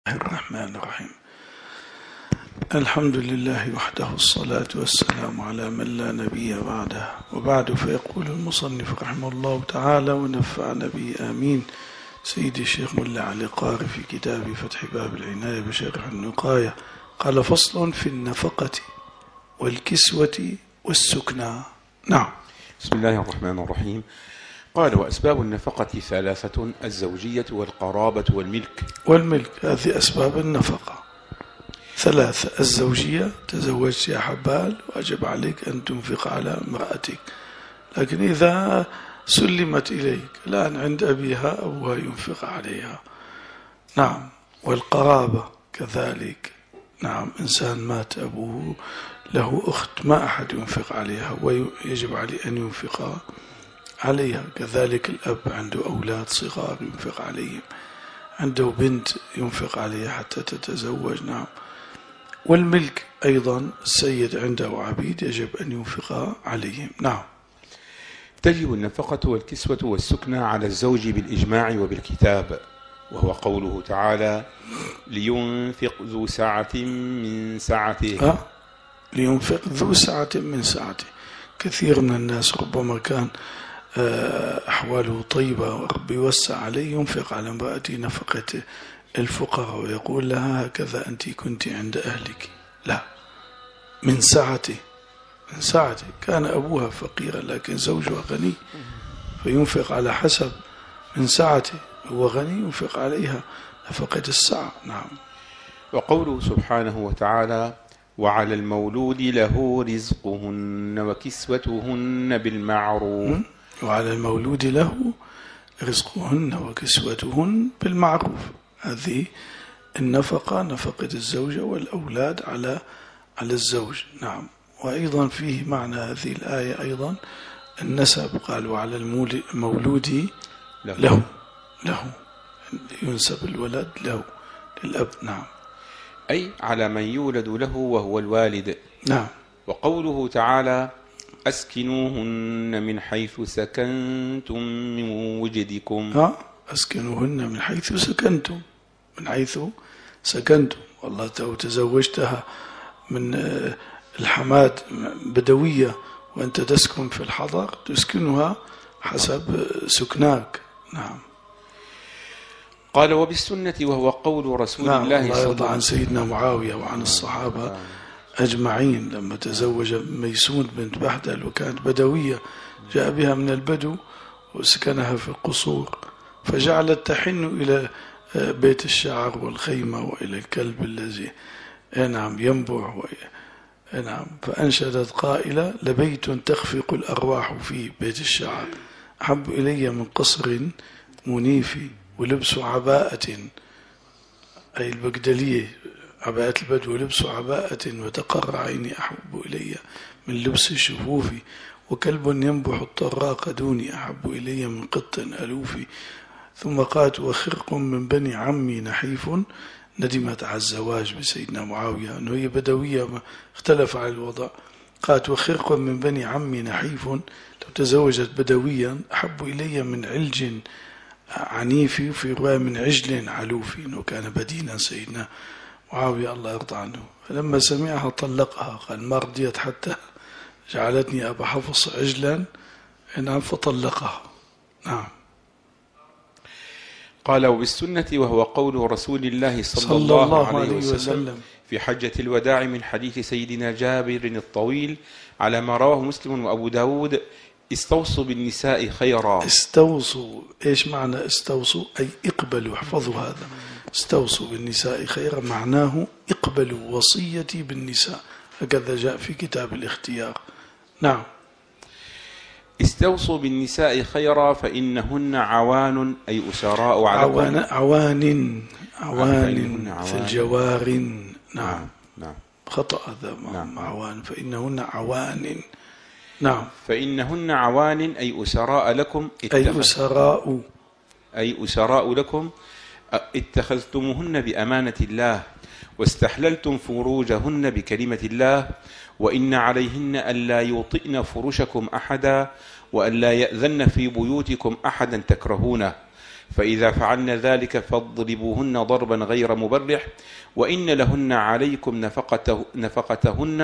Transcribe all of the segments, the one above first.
الرحمن الرحيم. الحمد لله وحده، الصلاة والسلام على من لا نبي بعده، وبعد. فيقول المصنف رحمه الله تعالى ونفعنا به آمين سيدي الشيخ ملا علي قاري في كتاب فتح باب العناية بشرح النقاية، قال: فصل في النفقة والكسوة والسكنى. نعم. بسم الله الرحمن الرحيم. قال: وأسباب النفقة ثلاثة: الزوجية والقرابة والملك. هذه أسباب النفقة ثلاثة: الزوجية، تزوجت يا حبال واجب عليك أن تنفق على امرأتك، لكن إذا سلمت إليك الآن عند أبيها، أبوها ينفق عليها. نعم. والقرابة كذلك. نعم، إنسان مات أبوه، له أخت ما أحد ينفق عليها ويجب عليه أن ينفق عليها. كذلك الأب عنده أولاد صغار ينفق عليهم، عنده بنت ينفق عليها حتى تتزوج. نعم. والملك أيضا، السيد عنده عبيد يجب أن ينفق عليهم. نعم. تجب النفقة والكسوة والسكنى على الزوج بالإجماع وبالكتاب، وهو قوله تعالى: لينفق ذو سعة من سعته. لينفق ذو سعة من سعته. كثير من الناس ربما كان أحواله طيبة وربي وسع عليه، ينفق على امرأته نفقة الفقراء ويقول لها: هكذا أنت كنت عند أهلك. لا، من سعته. من سعته. كان أبوها فقيرا لكن زوجها غني، فينفق على حسب من سعته. هو غني ينفق عليها نفقة السعة. نعم. وقوله سبحانه وتعالى: وعلى المولود له رزقهن وكسوتهن بالمعروف. وعلى المولود له رزقهن وكسوتهن بالمعروف. هذه النفقة، نفقة الزوجة والأولاد على الزوج. نعم. وأيضا فيه معنى هذه الآية أيضا النسب. قال: وعلى المولود له ينسب الولد له للأب. نعم. أي على من يولد له وهو الوالد. نعم. وقوله تعالى: أسكنوهن من حيث سكنتم من وجدكم. أسكنوهن من حيث سكنتم. من حيث سكنتم. والله لو تزوجتها من الحماد بدوية وأنت تسكن في الحضر، تسكنها حسب سكناك. نعم. قال: وبالسنة، وهو قول رسول الله صلى الله عليه وسلم. يرضى عن سيدنا معاوية وعن الصحابة أجمعين لما تزوج ميسون بنت بحدل وكانت بدوية، جاء بها من البدو وسكنها في القصور، فجعلت تحن إلى بيت الشعر والخيمة وإلى الكلب الذي ينبع. فأنشدت قائلة: لبيت تخفق الأرواح فيه، بيت الشعر أحب إلي من قصر منيف، ولبس عباءة، أي البقدلية، عباءة البدو، ولبس عباءة وتقر عيني أحب إلي من لبس الشفوف، وكلب ينبح الطراق دوني أحب إلي من قط ألوف. ثم قالت: وخرق من بني عمي نحيف. ندمت على الزواج بسيدنا معاوية أنه هي بدوية، ما اختلف على الوضع. قالت: وخرق من بني عمي نحيف، لو تزوجت بدويا أحب إلي من علج عنيف، في رواية من عجل علوف، إنه كان بدينا سيدنا معاوية الله يرضى عنه. فلما سمعها طلقها، قال: ما رضيت حتى جعلتني أبا حفص عجلا، فطلقها. نعم. قال: وبالسنة، وهو قول رسول الله صلى الله عليه وسلم في حجة الوداع من حديث سيدنا جابر الطويل على ما رواه مسلم وأبو داود: استوصوا بالنساء خيرا. استوصوا، إيش معنى استوصوا؟ أي اقبلوا. احفظوا هذا: استوصوا بالنساء خيرا معناه اقبلوا وصيتي بالنساء، هكذا جاء في كتاب الاختيار. نعم. استوصوا بالنساء خيرا فإنهن عوان، أي أسراء عليكم. عوان في الجوار. نعم. خطأ هذا. عوان، فإنهن عوان. نعم. فإنهن عوان، أي أسراء لكم. أي أسراء لكم اتخذتموهن بأمانة الله، واستحللتم فروجهن بكلمة الله، وإن عليهن ألا يوطئن فرشكم أحدا، وألا يأذن في بيوتكم أحدا تكرهونه، فإذا فعلن ذلك فاضربوهن ضربا غير مبرح، وإن لهن عليكم نفقتهن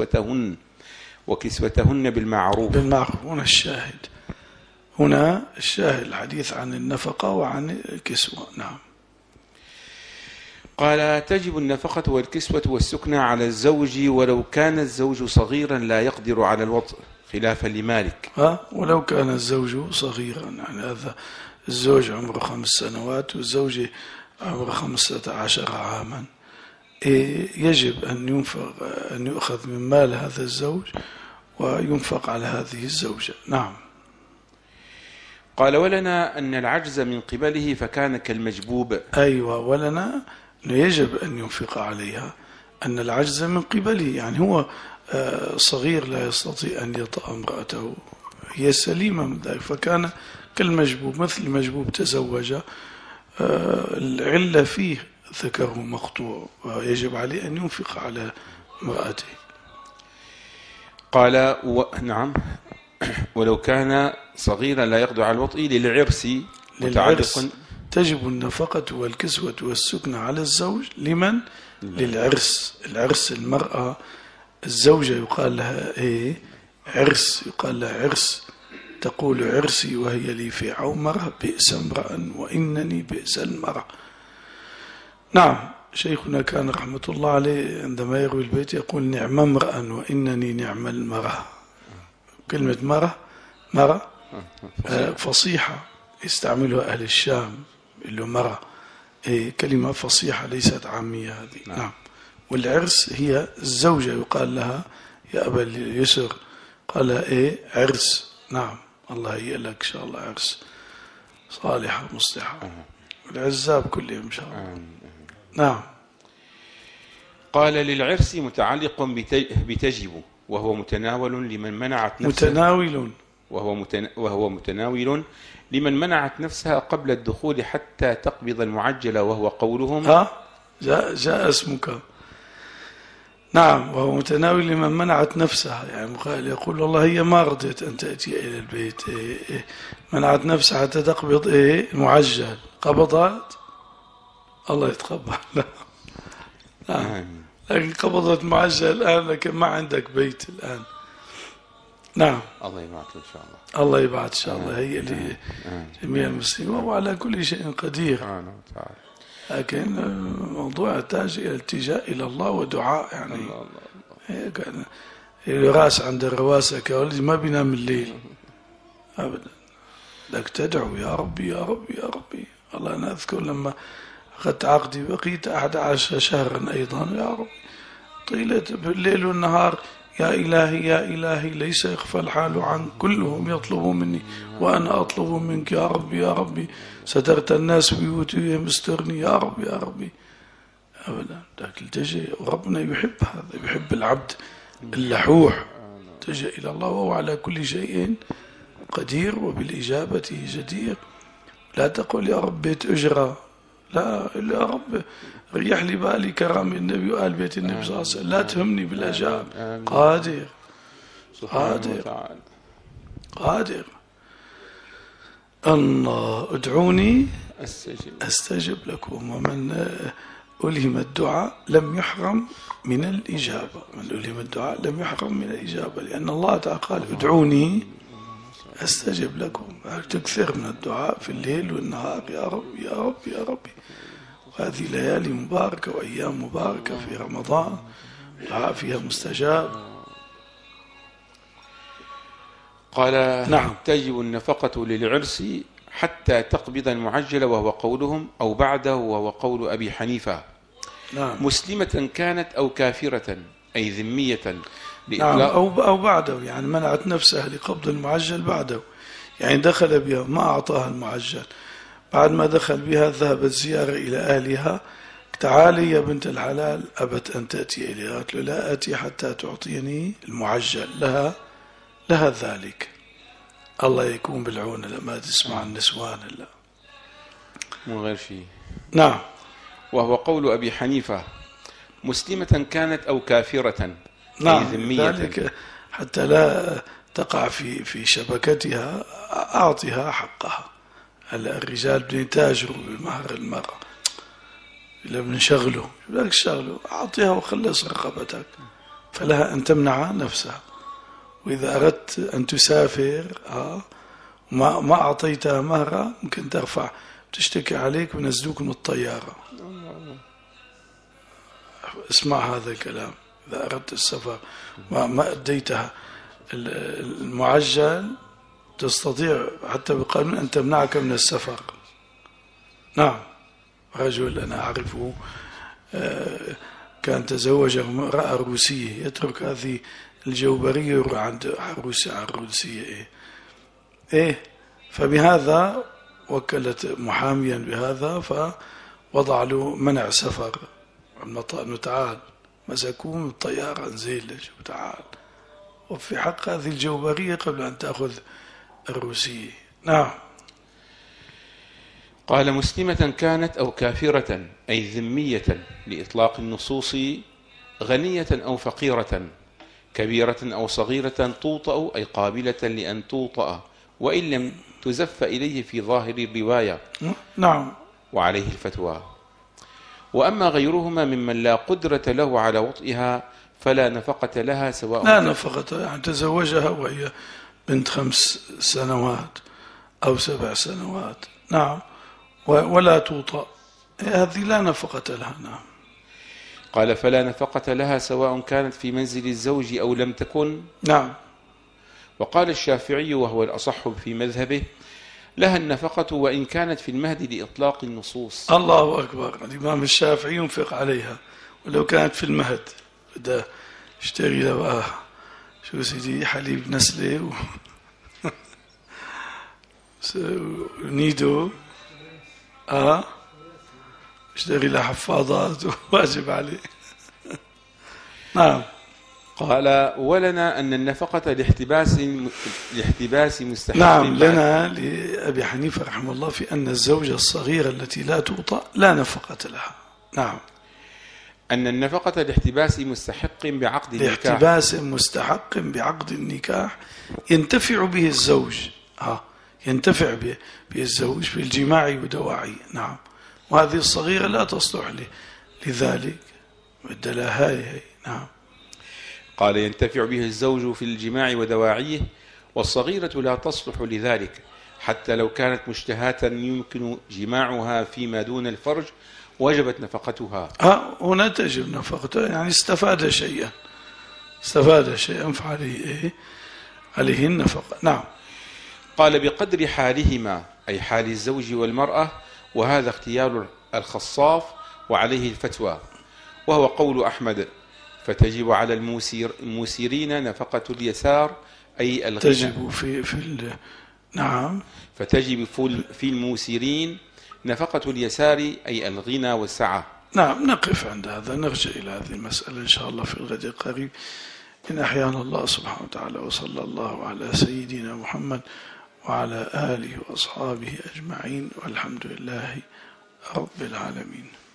وكسوتهن بالمعروف. هنا الشاهد الحديث عن النفقة وعن الكسوة. نعم. قال: تجب النفقة والكسوة والسكنى على الزوج ولو كان الزوج صغيرا لا يقدر على الوطء، خلافا لمالك. ولو كان الزوج صغيرا، يعني هذا الزوج عمره 5 سنوات والزوجة عمره 15 عاما، يجب أن يؤخذ من مال هذا الزوج وينفق على هذه الزوجة. نعم. قال: ولنا أن العجز من قبله فكان كالمجبوب. أيوة، ولنا أنه يجب أن ينفق عليها، أن العجز من قبله، يعني هو صغير لا يستطيع أن يطأ امرأته، هي سليمة من ذلك، فكان كالمجبوب، مثل المجبوب تزوج، العلة فيه ذكره مقطوع، ويجب عليه أن ينفق على امرأته. قال: نعم، ولو كان صغيرا لا يقدر على الوطء للعرس تجب النفقة والكسوة والسكن على الزوج. لمن؟ للعرس. العرس المرأة الزوجة يقال لها عرس، يقال لها عرس، تقول عرسي وهي لي في عمرة، بئس امرأ وإنني بئس المرأة. نعم. شيخنا كان رحمة الله عليه عندما يروي البيت يقول: نعم امرأ وإنني نعم المرأة. كلمة مرة فصيحة يستعملها أهل الشام، اللي مرة كلمة فصيحة ليست عامية هذه. نعم. والعرس هي الزوجة يقال لها يا أبا اليسر، قال عرس. نعم. الله يلك إن شاء الله عرس صالحة مصلحة، والعزاب كلهم إن شاء الله. نعم. قال: للعرس متعلق بتجب، وهو متناول لمن منعت نفسها، وهو متناول لمن منعت نفسها قبل الدخول حتى تقبض المعجل، وهو قولهم جاء اسمك. نعم. وهو متناول لمن منعت نفسها، يعني يقول والله هي ما رضيت أن تأتي إلى البيت، منعت نفسها حتى تقبض المعجل، قبضت الله يتقبل. نعم. لكن قبضت معجل الآن، لكن ما عندك بيت الآن. نعم. الله يبعث إن شاء الله. الله يبعث إن شاء الله. هي لجميع المسلمين، وهو على كل شيء قدير. لكن موضوع يحتاج إلى الالتجاء إلى الله ودعاء، يعني كان الراس عند الرواسة كولدي ما بينام الليل أبدا، لك تدعو يا ربي يا ربي يا ربي. الله، أنا أذكر لما أخذت عقدي بقيت 11 شهرا أيضا، يا رب طيلة بالليل والنهار، يا إلهي يا إلهي ليس يخفى الحال عنك، كلهم يطلبوا مني وأنا أطلب منك يا ربي يا ربي، سترت الناس بيوتهم استرني يا ربي يا ربي. أبدا، لكن التجأ، وربنا يحب هذا، يحب العبد اللحوح، تجأ إلى الله وهو على كل شيء قدير وبالإجابة جدير. لا تقول يا رب بيت أجرة، لا، يا رب ريح لي بالي كرام النبي وآل بيت النبي صلى الله عليه وسلم، لا تهمني بالأجاب. قادر قادر قادر. الله، ادعوني أستجب لكم، ومن ألهم الدعاء لم يحرم من الإجابة، من ألهم الدعاء لم يحرم من الإجابة، لأن الله تعالى قال ادعوني أستجب لكم. تكثر من الدعاء في الليل والنهار، يا رب يا رب يا ربي. وهذه ليالي مباركة وأيام مباركة في رمضان، دعاء فيها مستجاب. قال: نعم. تجب النفقة للعرس حتى تقبض المعجل، وهو قولهم، أو بعده، وهو قول أبي حنيفة. نعم. مسلمة كانت أو كافرة، أي ذمية. نعم. أو بعده، يعني منعت نفسها لقبض المعجل بعده، يعني دخل بها ما أعطاها المعجل، بعد ما دخل بها ذهبت زيارة إلى أهلها، تعالي يا بنت الحلال، أبت أن تأتي إليها، قالت له لا أتي حتى تعطيني المعجل، لها ذلك. الله يكون بالعون لما تسمع النسوان لا من غير شيء. نعم. وهو قول أبي حنيفة: مسلمة كانت أو كافرة، نعم، أي ذمية. ذلك حتى لا تقع في شبكتها، أعطها حقها، هلا الرجال بدهم يتاجروا بمهر المرأة، إلا بنشغله بدك تشغله أعطيها وخلص رقبتك، فلها أن تمنع نفسها. وإذا أردت أن تسافر ما أعطيتها مهرها ممكن ترفع تشتكي عليك ونزلوك من الطيارة. اسمع هذا الكلام، إذا أردت السفر ما أديتها المعجل تستطيع حتى بقانون أن تمنعك من السفر. نعم، رجل أنا أعرفه كان تزوج امرأة روسية، يترك هذه الجوبرية ويروح عند الروسية إيه فبهذا وكلت محاميا بهذا فوضع له منع سفر المطار، تعال مسكوه من الطيارة نزيل تعال، وفي حق هذه الجوبرية قبل أن تأخذ الروسية. نعم. قال مسلمة كانت أو كافرة أي ذمية لإطلاق النصوص، غنية أو فقيرة، كبيرة أو صغيرة، توطأ أي قابلة لأن توطأ وإن لم تزف إليه في ظاهر الرواية. نعم. وعليه الفتوى. وأما غيرهما ممن لا قدرة له على وطئها فلا نفقة لها سواء لا نفقة، يعني تزوجها وهي بنت 5 سنوات أو 7 سنوات. نعم. ولا توطأ، هذه لا نفقة لها. نعم. قال فلا نفقة لها سواء كانت في منزل الزوج أو لم تكن. نعم. وقال الشافعي وهو الأصح في مذهبه لها النفقة وإن كانت في المهد لإطلاق النصوص. الله أكبر، الإمام الشافعي ينفق عليها ولو كانت في المهد، بدأ اشتري لها شو سيدي حليب نسلة نيدو اشتري لها حفاضات واجب عليه. نعم. قال ولنا أن النفقة لاحتباس مستحق. نعم، لنا لأبي حنيفة رحمه الله في أن الزوجة الصغيرة التي لا توطأ لا نفقة لها. نعم. أن النفقة لاحتباس مستحق بعقد النكاح، لاحتباس مستحق بعقد النكاح ينتفع به الزوج، ينتفع به الزوج في الجماع ودواعي. نعم. وهذه الصغيرة لا تصلح لذلك، بدلها هي. نعم. قال ينتفع به الزوج في الجماع ودواعيه، والصغيرة لا تصلح لذلك حتى لو كانت مشتهاة يمكن جماعها فيما دون الفرج وجبت نفقتها. هنا تجب نفقتها، يعني استفاد شيئا فعليه عليه النفقة. نعم. قال بقدر حالهما أي حال الزوج والمرأة، وهذا اختيار الخصاف وعليه الفتوى، وهو قول أحمد، فتجب على الموسرين نفقة اليسار أي الغنى. تجب نعم. فتجب في الموسرين نفقة اليسار أي الغنى والسعة. نعم. نقف عند هذا، نرجع إلى هذه المسألة إن شاء الله في الغد القريب إن أحيانا الله سبحانه وتعالى. وصلى الله على سيدنا محمد وعلى آله وأصحابه أجمعين، والحمد لله رب العالمين.